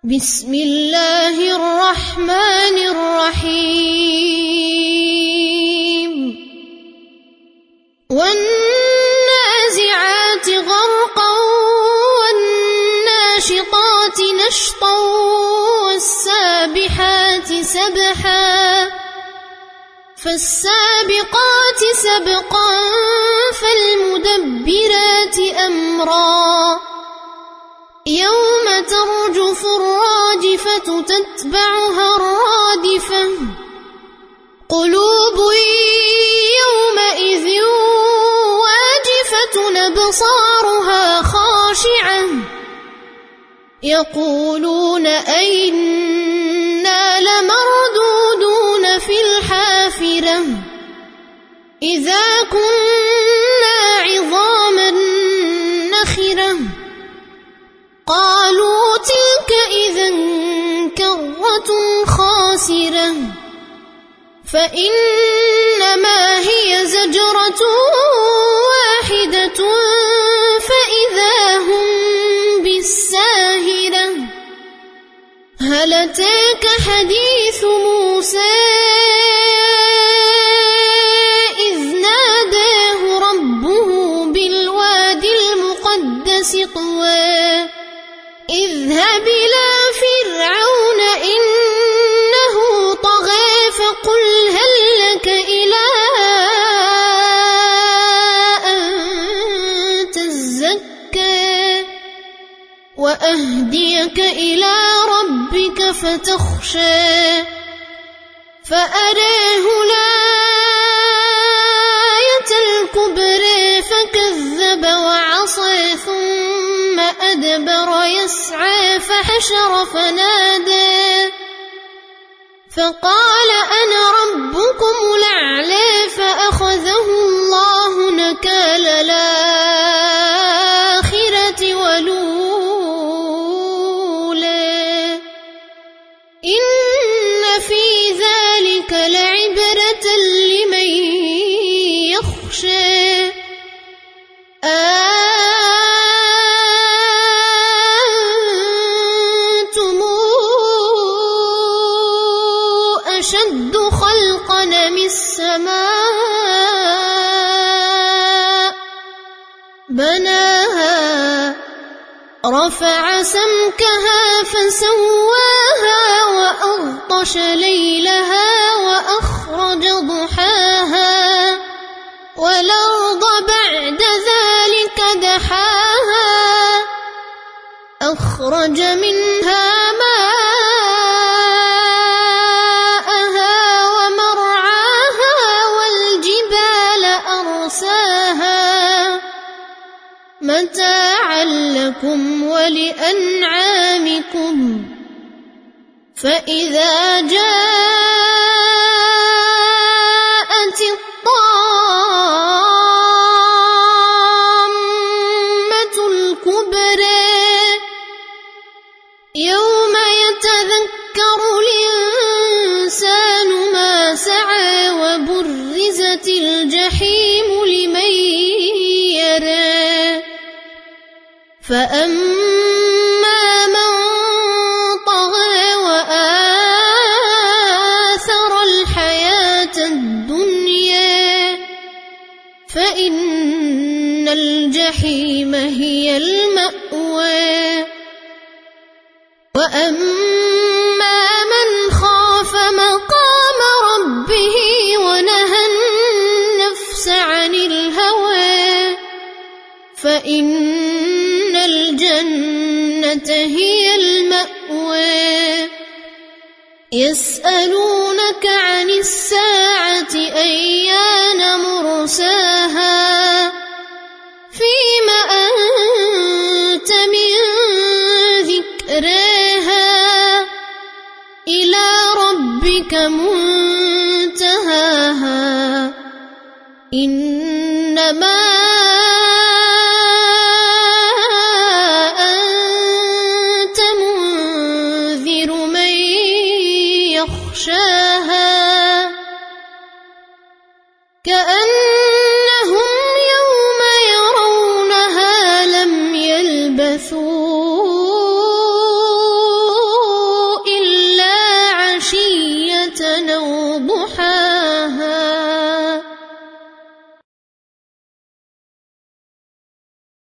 بسم الله الرحمن الرحيم والنازعات غرقا والناشطات نشطا والسابحات سبحا فالسابقات سبقا فالمدبرات أمرا يوم ترجف الراجفة تتبعها الرادفة قلوب يومئذ واجفة أبصارها خاشعة يقولون أئنا لمردودون في الحافرة إذا كنا عظاما نخرة قالوا تلك إذا كرة خاسرة فإنما هي زجرة واحدة فإذا هم بالساهرة هل أتاك حديث موسى إذ ناداه ربه بالوادي المقدس طوى اذهب إلى فرعون إنه طغى فقل هل لك إلى أن تزكى وأهديك إلى ربك فتخشى فأراه الآية الكبرى فكذب وعصى ثم أدبر يسعى فحشر فنادى فقال أنا ربكم الأعلى فأخذه الله نكال الآخرة والأولى إن في ذلك لعبرة لمن يخشى أنتم أشد خلقا من السماء بناها رفع سمكها فسواها وأغطش ليلها وأخرج ضحاها والأرض بعد ذلك دحاها أخرج منها ماءها ومرعاها والجبال أرساها متاعا لكم ولأنعامكم فإذا جاءت الطامة الكبرى يوم يتذكر الإنسان ما سعى وبرزت الجحيم لمن يرى فأما من طغى وآثر الحياة الدنيا فإن الجحيم هي المأوى وأما من خاف مقام ربه ونهى النفس عن الهوى فإن الجنة هي المأوى يسألونك عن الساعة أيان مرساها فيم أنت من ذكراها إلى ربك منتهاها إنما